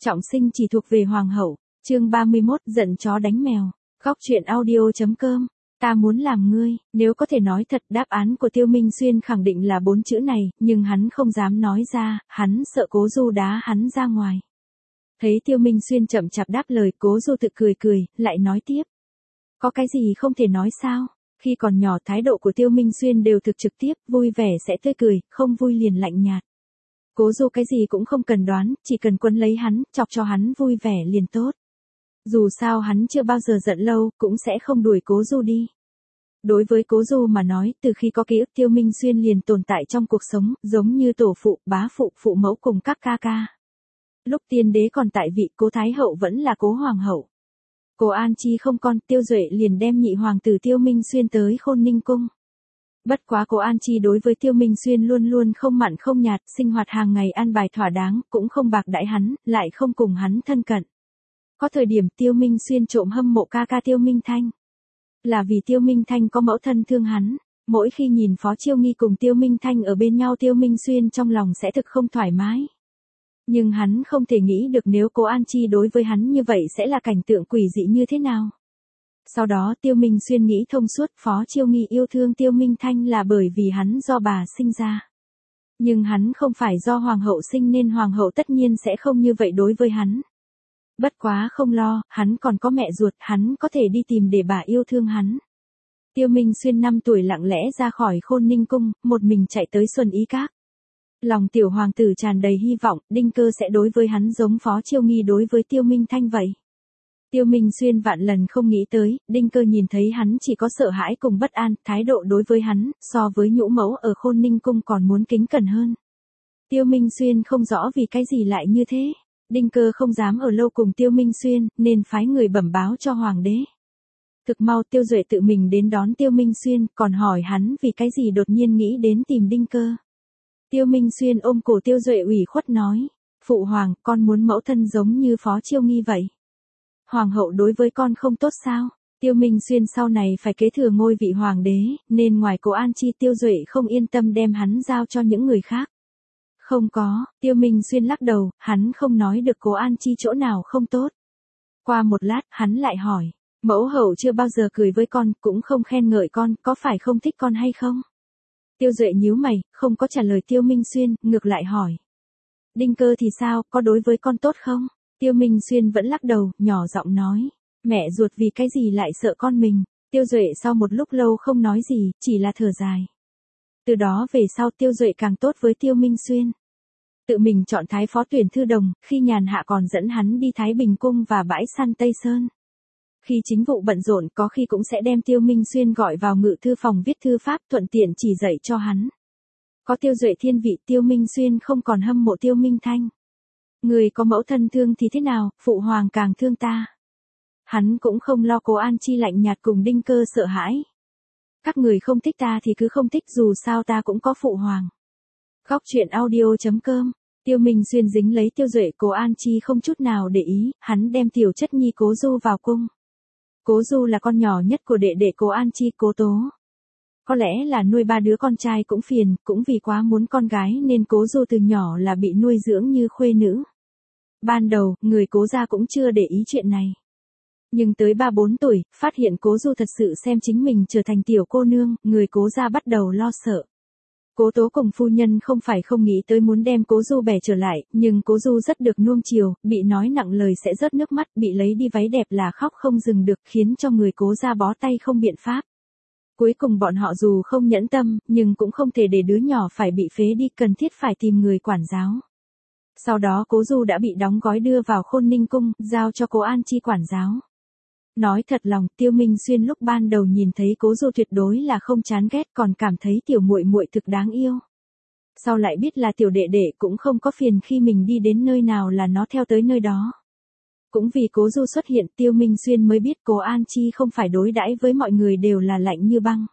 Trọng sinh chỉ thuộc về hoàng hậu. Chương 31, giận chó đánh mèo. Góc truyện audio.com. Ta muốn làm ngươi. Nếu có thể nói thật, đáp án của Tiêu Minh Xuyên khẳng định là 4 chữ này, nhưng hắn không dám nói ra, hắn sợ Cố Du đá hắn ra ngoài. Thấy Tiêu Minh Xuyên chậm chạp đáp lời, Cố Du tự cười cười, lại nói tiếp. Có cái gì không thể nói sao? Khi còn nhỏ, thái độ của Tiêu Minh Xuyên đều thực trực tiếp, vui vẻ sẽ tươi cười, không vui liền lạnh nhạt. Cố Du cái gì cũng không cần đoán, chỉ cần quấn lấy hắn, chọc cho hắn vui vẻ liền tốt. Dù sao hắn chưa bao giờ giận lâu, cũng sẽ không đuổi Cố Du đi. Đối với Cố Du mà nói, từ khi có ký ức Tiêu Minh Xuyên liền tồn tại trong cuộc sống, giống như tổ phụ, bá phụ, phụ mẫu cùng các ca ca. Lúc tiên đế còn tại vị, Cố Thái Hậu vẫn là Cố Hoàng hậu. Cố An Chi không con, Tiêu Duệ liền đem nhị hoàng tử Tiêu Minh Xuyên tới Khôn Ninh cung. Bất quá Cố An Chi đối với Tiêu Minh Xuyên luôn luôn không mặn không nhạt, sinh hoạt hàng ngày an bài thỏa đáng, cũng không bạc đãi hắn, lại không cùng hắn thân cận. Có thời điểm Tiêu Minh Xuyên trộm hâm mộ ca ca Tiêu Minh Thanh. Là vì Tiêu Minh Thanh có mẫu thân thương hắn, mỗi khi nhìn Phó Chiêu Nghi cùng Tiêu Minh Thanh ở bên nhau, Tiêu Minh Xuyên trong lòng sẽ thực không thoải mái. Nhưng hắn không thể nghĩ được nếu Cố An Chi đối với hắn như vậy sẽ là cảnh tượng quỷ dị như thế nào. Sau đó Tiêu Minh Xuyên nghĩ thông suốt, Phó Chiêu Nghi yêu thương Tiêu Minh Thanh là bởi vì hắn do bà sinh ra. Nhưng hắn không phải do hoàng hậu sinh nên hoàng hậu tất nhiên sẽ không như vậy đối với hắn. Bất quá không lo, hắn còn có mẹ ruột, hắn có thể đi tìm để bà yêu thương hắn. Tiêu Minh Xuyên 5 tuổi lặng lẽ ra khỏi Khôn Ninh cung, một mình chạy tới Xuân Ý Các. Lòng tiểu hoàng tử tràn đầy hy vọng, Đinh Cơ sẽ đối với hắn giống Phó Chiêu Nghi đối với Tiêu Minh Thanh vậy. Tiêu Minh Xuyên vạn lần không nghĩ tới, Đinh Cơ nhìn thấy hắn chỉ có sợ hãi cùng bất an, thái độ đối với hắn, so với nhũ mẫu ở Khôn Ninh cung còn muốn kính cẩn hơn. Tiêu Minh Xuyên không rõ vì cái gì lại như thế. Đinh Cơ không dám ở lâu cùng Tiêu Minh Xuyên, nên phái người bẩm báo cho hoàng đế. Thực mau Tiêu Duệ tự mình đến đón Tiêu Minh Xuyên, còn hỏi hắn vì cái gì đột nhiên nghĩ đến tìm Đinh Cơ. Tiêu Minh Xuyên ôm cổ Tiêu Duệ ủy khuất nói, phụ hoàng, con muốn mẫu thân giống như Phó Chiêu Nghi vậy. Hoàng hậu đối với con không tốt sao? Tiêu Minh Xuyên sau này phải kế thừa ngôi vị hoàng đế, nên ngoài Cố An Chi, Tiêu Duệ không yên tâm đem hắn giao cho những người khác. Không có, Tiêu Minh Xuyên lắc đầu, hắn không nói được Cố An Chi chỗ nào không tốt. Qua một lát, hắn lại hỏi, mẫu hậu chưa bao giờ cười với con, cũng không khen ngợi con, có phải không thích con hay không? Tiêu Duệ nhíu mày, không có trả lời Tiêu Minh Xuyên, ngược lại hỏi. Đinh Cơ thì sao, có đối với con tốt không? Tiêu Minh Xuyên vẫn lắc đầu, nhỏ giọng nói, mẹ ruột vì cái gì lại sợ con mình? Tiêu Duệ sau một lúc lâu không nói gì, chỉ là thở dài. Từ đó về sau Tiêu Duệ càng tốt với Tiêu Minh Xuyên. Tự mình chọn thái phó tuyển thư đồng, khi nhàn hạ còn dẫn hắn đi Thái Bình Cung và bãi săn Tây Sơn. Khi chính vụ bận rộn, có khi cũng sẽ đem Tiêu Minh Xuyên gọi vào ngự thư phòng viết thư pháp, thuận tiện chỉ dạy cho hắn. Có Tiêu Duệ thiên vị, Tiêu Minh Xuyên không còn hâm mộ Tiêu Minh Thanh. Người có mẫu thân thương thì thế nào, phụ hoàng càng thương ta. Hắn cũng không lo Cố An Chi lạnh nhạt cùng Đinh Cơ sợ hãi. Các người không thích ta thì cứ không thích, dù sao ta cũng có phụ hoàng. Góc truyện audio.com. Tiêu Minh Xuyên dính lấy Tiêu Duệ, Cố An Chi không chút nào để ý, hắn đem tiểu chất nhi Cố Du vào cung. Cố Du là con nhỏ nhất của đệ đệ Cố An Chi, Cố Tố. Có lẽ là nuôi 3 đứa con trai cũng phiền, cũng vì quá muốn con gái nên Cố Du từ nhỏ là bị nuôi dưỡng như khuê nữ. Ban đầu, người Cố gia cũng chưa để ý chuyện này. Nhưng tới 3-4 tuổi, phát hiện Cố Du thật sự xem chính mình trở thành tiểu cô nương, người Cố gia bắt đầu lo sợ. Cố Tố cùng phu nhân không phải không nghĩ tới muốn đem Cố Du bẻ trở lại, nhưng Cố Du rất được nuông chiều, bị nói nặng lời sẽ rớt nước mắt, bị lấy đi váy đẹp là khóc không dừng được, khiến cho người Cố gia bó tay không biện pháp. Cuối cùng bọn họ dù không nhẫn tâm, nhưng cũng không thể để đứa nhỏ phải bị phế đi, cần thiết phải tìm người quản giáo. Sau đó Cố Du đã bị đóng gói đưa vào Khôn Ninh cung, giao cho Cố An Chi quản giáo. Nói thật lòng, Tiêu Minh Xuyên lúc ban đầu nhìn thấy Cố Du tuyệt đối là không chán ghét, còn cảm thấy tiểu muội muội thực đáng yêu. Sau lại biết là tiểu đệ đệ cũng không có phiền, khi mình đi đến nơi nào là nó theo tới nơi đó. Cũng vì Cố Du xuất hiện, Tiêu Minh Xuyên mới biết Cố An Chi không phải đối đãi với mọi người đều là lạnh như băng.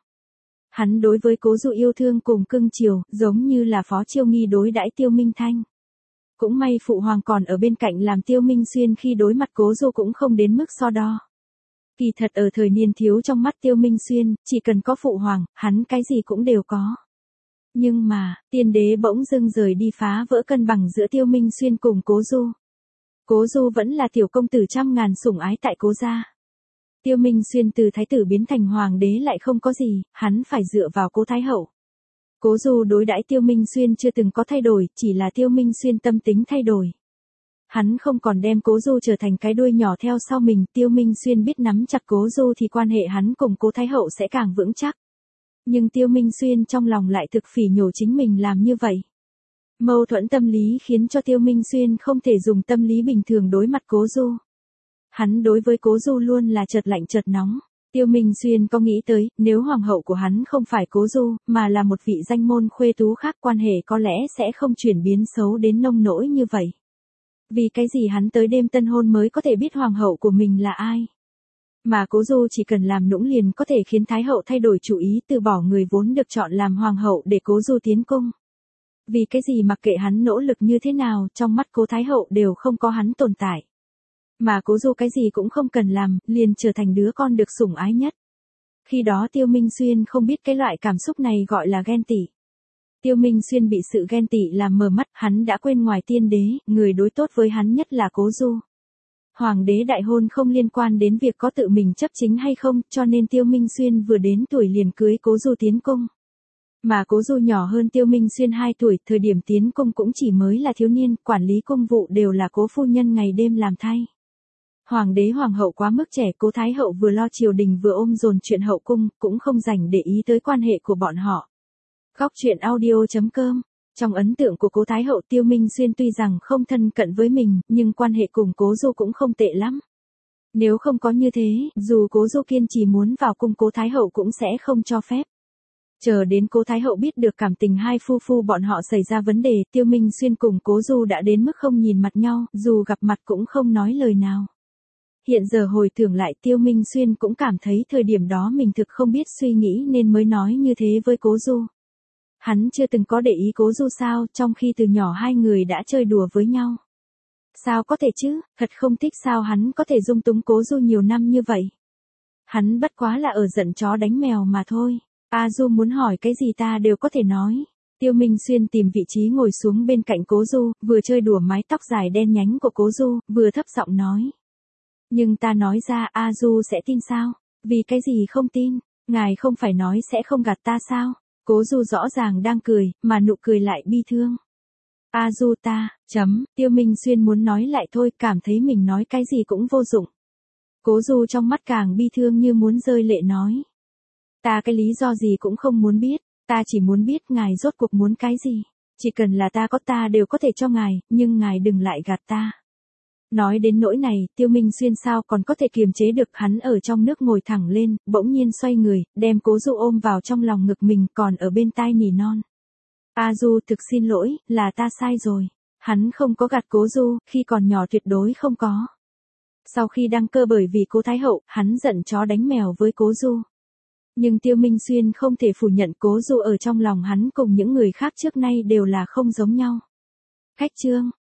Hắn đối với Cố Du yêu thương cùng cưng chiều, giống như là Phó Chiêu Nghi đối đãi Tiêu Minh Thanh. Cũng may phụ hoàng còn ở bên cạnh làm Tiêu Minh Xuyên khi đối mặt Cố Du cũng không đến mức so đo. Kỳ thật ở thời niên thiếu trong mắt Tiêu Minh Xuyên, chỉ cần có phụ hoàng, hắn cái gì cũng đều có. Nhưng mà, tiên đế bỗng dưng rời đi phá vỡ cân bằng giữa Tiêu Minh Xuyên cùng Cố Du. Cố Du vẫn là tiểu công tử trăm ngàn sủng ái tại Cố gia. Tiêu Minh Xuyên từ thái tử biến thành hoàng đế lại không có gì, hắn phải dựa vào Cố Thái hậu. Cố Du đối đãi Tiêu Minh Xuyên chưa từng có thay đổi, chỉ là Tiêu Minh Xuyên tâm tính thay đổi. Hắn không còn đem Cố Du trở thành cái đuôi nhỏ theo sau mình, Tiêu Minh Xuyên biết nắm chặt Cố Du thì quan hệ hắn cùng Cố Thái hậu sẽ càng vững chắc. Nhưng Tiêu Minh Xuyên trong lòng lại thực phỉ nhổ chính mình làm như vậy. Mâu thuẫn tâm lý khiến cho Tiêu Minh Xuyên không thể dùng tâm lý bình thường đối mặt Cố Du. Hắn đối với Cố Du luôn là chợt lạnh chợt nóng. Tiêu Minh Xuyên có nghĩ tới, nếu hoàng hậu của hắn không phải Cố Du, mà là một vị danh môn khuê tú khác, quan hệ có lẽ sẽ không chuyển biến xấu đến nông nỗi như vậy. Vì cái gì hắn tới đêm tân hôn mới có thể biết hoàng hậu của mình là ai? Mà Cố Du chỉ cần làm nũng liền có thể khiến Thái hậu thay đổi chủ ý, từ bỏ người vốn được chọn làm hoàng hậu để Cố Du tiến cung. Vì cái gì mặc kệ hắn nỗ lực như thế nào, trong mắt Cố Thái hậu đều không có hắn tồn tại. Mà Cố Du cái gì cũng không cần làm, liền trở thành đứa con được sủng ái nhất. Khi đó Tiêu Minh Xuyên không biết cái loại cảm xúc này gọi là ghen tị. Tiêu Minh Xuyên bị sự ghen tị làm mờ mắt, hắn đã quên ngoài tiên đế, người đối tốt với hắn nhất là Cố Du. Hoàng đế đại hôn không liên quan đến việc có tự mình chấp chính hay không, cho nên Tiêu Minh Xuyên vừa đến tuổi liền cưới Cố Du tiến cung. Mà Cố Du nhỏ hơn Tiêu Minh Xuyên 2 tuổi, thời điểm tiến cung cũng chỉ mới là thiếu niên, quản lý cung vụ đều là Cố phu nhân ngày đêm làm thay. Hoàng đế hoàng hậu quá mức trẻ, Cố Thái hậu vừa lo triều đình vừa ôm dồn chuyện hậu cung, cũng không dành để ý tới quan hệ của bọn họ. Góc truyện audio.com. Trong ấn tượng của Cố Thái hậu, Tiêu Minh Xuyên tuy rằng không thân cận với mình, nhưng quan hệ cùng Cố Du cũng không tệ lắm. Nếu không có như thế, dù Cố Du kiên trì muốn vào cung, Cố Thái hậu cũng sẽ không cho phép. Chờ đến Cố Thái hậu biết được cảm tình hai phu phu bọn họ xảy ra vấn đề, Tiêu Minh Xuyên cùng Cố Du đã đến mức không nhìn mặt nhau, dù gặp mặt cũng không nói lời nào. Hiện giờ hồi tưởng lại, Tiêu Minh Xuyên cũng cảm thấy thời điểm đó mình thực không biết suy nghĩ nên mới nói như thế với Cố Du. Hắn chưa từng có để ý Cố Du sao, trong khi từ nhỏ hai người đã chơi đùa với nhau. Sao có thể chứ, thật không thích sao hắn có thể dung túng Cố Du nhiều năm như vậy. Hắn bất quá là ở giận chó đánh mèo mà thôi. A Du muốn hỏi cái gì ta đều có thể nói. Tiêu Minh Xuyên tìm vị trí ngồi xuống bên cạnh Cố Du, vừa chơi đùa mái tóc dài đen nhánh của Cố Du, vừa thấp giọng nói. Nhưng ta nói ra, A Du sẽ tin sao? Vì cái gì không tin? Ngài không phải nói sẽ không gạt ta sao? Cố Du rõ ràng đang cười, mà nụ cười lại bi thương. A Du ta, Tiêu Minh Xuyên muốn nói lại thôi, cảm thấy mình nói cái gì cũng vô dụng. Cố Du trong mắt càng bi thương như muốn rơi lệ nói. Ta cái lý do gì cũng không muốn biết, ta chỉ muốn biết ngài rốt cuộc muốn cái gì. Chỉ cần là ta có ta đều có thể cho ngài, nhưng ngài đừng lại gạt ta. Nói đến nỗi này, Tiêu Minh Xuyên sao còn có thể kiềm chế được, hắn ở trong nước ngồi thẳng lên, bỗng nhiên xoay người, đem Cố Du ôm vào trong lòng ngực mình, còn ở bên tai nỉ non. A Du thực xin lỗi, là ta sai rồi. Hắn không có gạt Cố Du, khi còn nhỏ tuyệt đối không có. Sau khi đăng cơ bởi vì Cố Thái hậu, hắn giận chó đánh mèo với Cố Du. Nhưng Tiêu Minh Xuyên không thể phủ nhận Cố Du ở trong lòng hắn cùng những người khác trước nay đều là không giống nhau. Khách chương.